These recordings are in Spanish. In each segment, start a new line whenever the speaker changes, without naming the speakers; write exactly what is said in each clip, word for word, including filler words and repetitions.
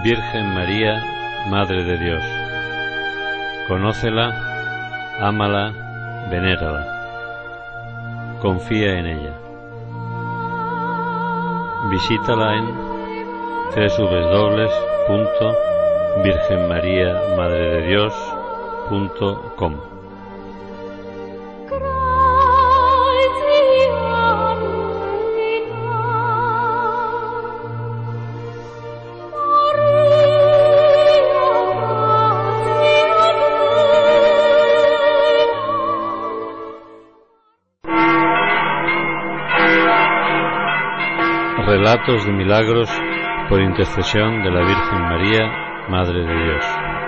Virgen María, Madre de Dios. Conócela, ámala, venérala. Confía en ella. Visítala en doble u doble u doble u punto virgen maría madre de dios punto com. Relatos de milagros por intercesión de la Virgen María, Madre de Dios.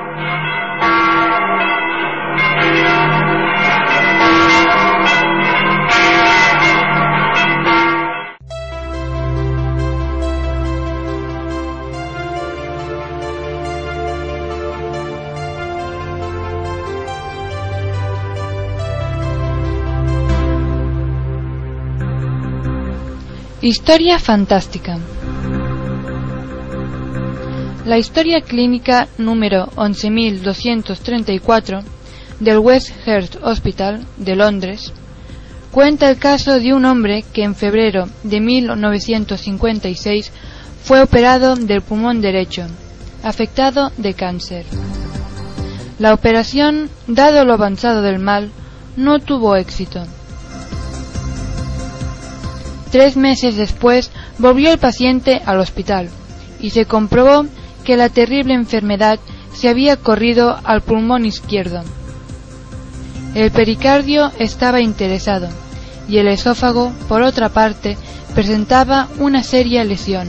Historia fantástica. La historia clínica número once mil doscientos treinta y cuatro del West Heart Hospital de Londres cuenta el caso de un hombre que en febrero de mil novecientos cincuenta y seis fue operado del pulmón derecho, afectado de cáncer. La operación, dado lo avanzado del mal, no tuvo éxito. Tres meses después volvió el paciente al hospital y se comprobó que la terrible enfermedad se había corrido al pulmón izquierdo. El pericardio estaba interesado y el esófago, por otra parte, presentaba una seria lesión.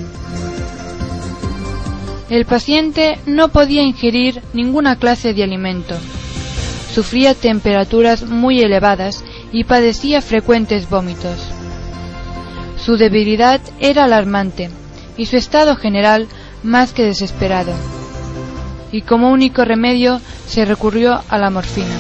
El paciente no podía ingerir ninguna clase de alimento, sufría temperaturas muy elevadas y padecía frecuentes vómitos. Su debilidad era alarmante y su estado general más que desesperado, y como único remedio se recurrió a la morfina.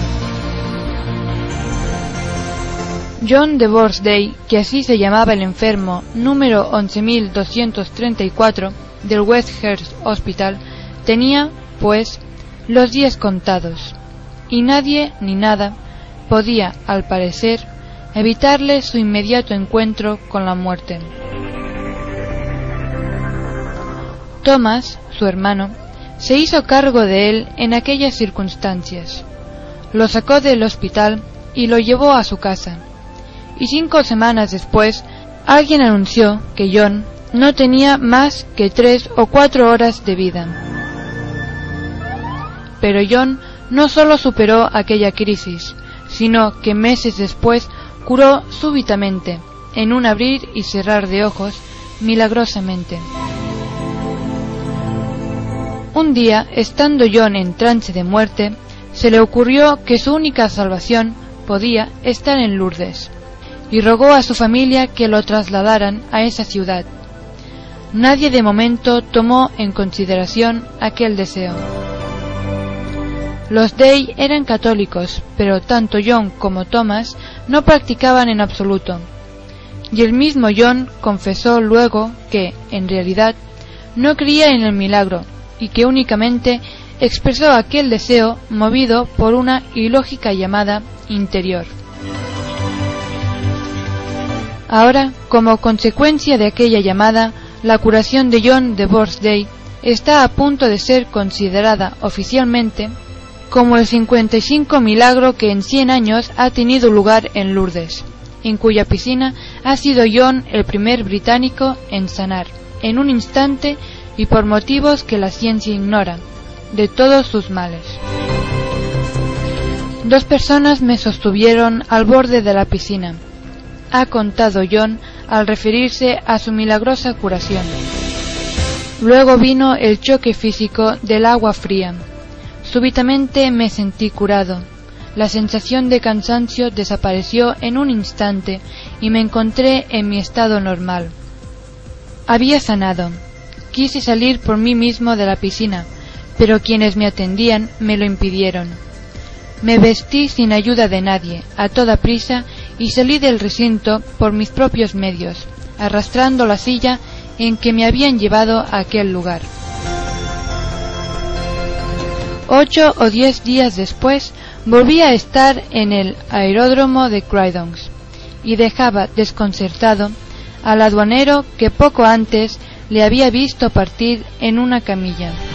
John de Borsday, que así se llamaba el enfermo número once mil doscientos treinta y cuatro del West Heart Hospital, tenía, pues, los días contados, y nadie ni nada podía, al parecer, evitarle su inmediato encuentro con la muerte. Thomas, su hermano, se hizo cargo de él en aquellas circunstancias. Lo sacó del hospital y lo llevó a su casa, y cinco semanas después alguien anunció que John no tenía más que tres o cuatro horas de vida. Pero John no solo superó aquella crisis, sino que meses después curó súbitamente, en un abrir y cerrar de ojos, milagrosamente. Un día, estando John en trance de muerte, se le ocurrió que su única salvación podía estar en Lourdes, y rogó a su familia que lo trasladaran a esa ciudad. Nadie de momento tomó en consideración aquel deseo. Los Day eran católicos, pero tanto John como Thomas no practicaban en absoluto, y el mismo John confesó luego que, en realidad, no creía en el milagro y que únicamente expresó aquel deseo movido por una ilógica llamada interior. Ahora, como consecuencia de aquella llamada, la curación de John de Borsday está a punto de ser considerada oficialmente como el cincuenta y cinco milagro que en cien años ha tenido lugar en Lourdes, en cuya piscina ha sido John el primer británico en sanar, en un instante y por motivos que la ciencia ignora, de todos sus males. Dos personas me sostuvieron al borde de la piscina, ha contado John al referirse a su milagrosa curación. Luego vino el choque físico del agua fría. Súbitamente me sentí curado. La sensación de cansancio desapareció en un instante y me encontré en mi estado normal. Había sanado. Quise salir por mí mismo de la piscina, pero quienes me atendían me lo impidieron. Me vestí sin ayuda de nadie, a toda prisa, y salí del recinto por mis propios medios, arrastrando la silla en que me habían llevado a aquel lugar. Ocho o diez días después volvía a estar en el aeródromo de Croydon y dejaba desconcertado al aduanero que poco antes le había visto partir en una camilla.